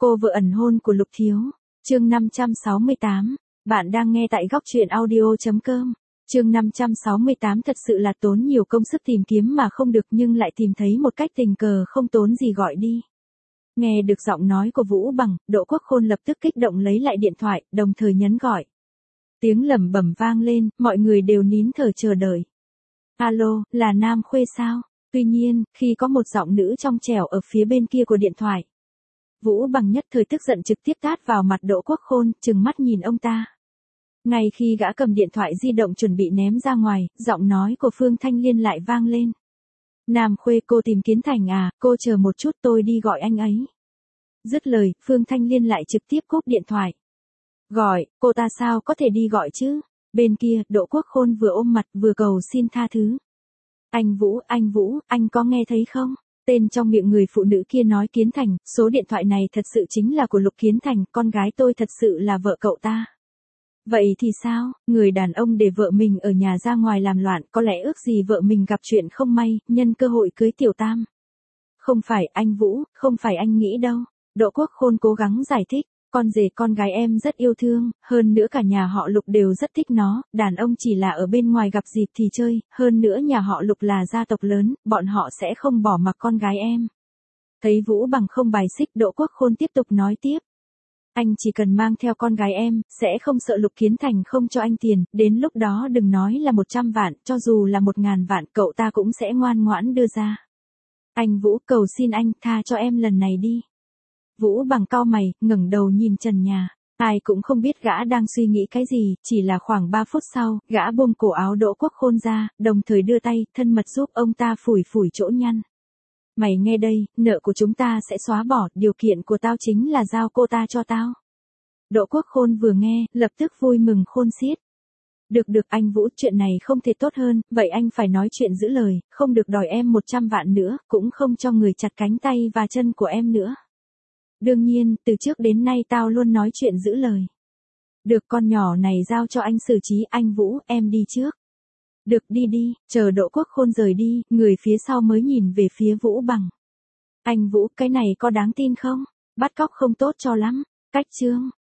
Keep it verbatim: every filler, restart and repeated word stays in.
Cô vợ ẩn hôn của Lục Thiếu. Chương năm trăm sáu mươi tám. Bạn đang nghe tại góc truyện audio chấm com. Chương năm trăm sáu mươi tám thật sự là tốn nhiều công sức tìm kiếm mà không được nhưng lại tìm thấy một cách tình cờ không tốn gì gọi đi. Nghe được giọng nói của Vũ Bằng, Đỗ Quốc Khôn lập tức kích động lấy lại điện thoại, đồng thời nhấn gọi. Tiếng lẩm bẩm vang lên, mọi người đều nín thở chờ đợi. Alo, là Nam Khuê sao? Tuy nhiên, khi có một giọng nữ trong trẻo ở phía bên kia của điện thoại, Vũ Bằng nhất thời tức giận trực tiếp tát vào mặt Đỗ Quốc Khôn, trừng mắt nhìn ông ta. Ngay khi gã cầm điện thoại di động chuẩn bị ném ra ngoài, giọng nói của Phương Thanh Liên lại vang lên. Nam Khuê, cô tìm Kiến Thành à, cô chờ một chút tôi đi gọi anh ấy. Dứt lời, Phương Thanh Liên lại trực tiếp cúp điện thoại. Gọi, cô ta sao có thể đi gọi chứ? Bên kia, Đỗ Quốc Khôn vừa ôm mặt vừa cầu xin tha thứ. Anh Vũ, anh Vũ, anh có nghe thấy không? Tên trong miệng người phụ nữ kia nói Kiến Thành, số điện thoại này thật sự chính là của Lục Kiến Thành, con gái tôi thật sự là vợ cậu ta. Vậy thì sao, người đàn ông để vợ mình ở nhà ra ngoài làm loạn, có lẽ ước gì vợ mình gặp chuyện không may, nhân cơ hội cưới Tiểu Tam. Không phải anh Vũ, không phải anh nghĩ đâu. Đỗ Quốc Khôn cố gắng giải thích, con rể con gái em rất yêu thương, hơn nữa cả nhà họ Lục đều rất thích nó, đàn ông chỉ là ở bên ngoài gặp dịp thì chơi, hơn nữa nhà họ Lục là gia tộc lớn, bọn họ sẽ không bỏ mặc con gái em. Thấy Vũ Bằng không bài xích, Đỗ Quốc Khôn tiếp tục nói tiếp. Anh chỉ cần mang theo con gái em, sẽ không sợ Lục Kiến Thành không cho anh tiền, đến lúc đó đừng nói là một trăm vạn, cho dù là một ngàn vạn cậu ta cũng sẽ ngoan ngoãn đưa ra. Anh Vũ, cầu xin anh, tha cho em lần này đi. Vũ Bằng cau mày, ngẩng đầu nhìn trần nhà. Ai cũng không biết gã đang suy nghĩ cái gì, chỉ là khoảng ba phút sau, gã buông cổ áo Đỗ Quốc Khôn ra, đồng thời đưa tay, thân mật giúp ông ta phủi phủi chỗ nhăn. Mày nghe đây, nợ của chúng ta sẽ xóa bỏ, điều kiện của tao chính là giao cô ta cho tao. Đỗ Quốc Khôn vừa nghe, lập tức vui mừng khôn xiết. Được được anh Vũ, chuyện này không thể tốt hơn, vậy anh phải nói chuyện giữ lời, không được đòi em một trăm vạn nữa, cũng không cho người chặt cánh tay và chân của em nữa. Đương nhiên, từ trước đến nay tao luôn nói chuyện giữ lời. Được, con nhỏ này giao cho anh xử trí, anh Vũ, em đi trước. Được, đi đi, chờ Đỗ Quốc Khôn rời đi, người phía sau mới nhìn về phía Vũ Bằng. Anh Vũ, cái này có đáng tin không? Bắt cóc không tốt cho lắm. Cách chương.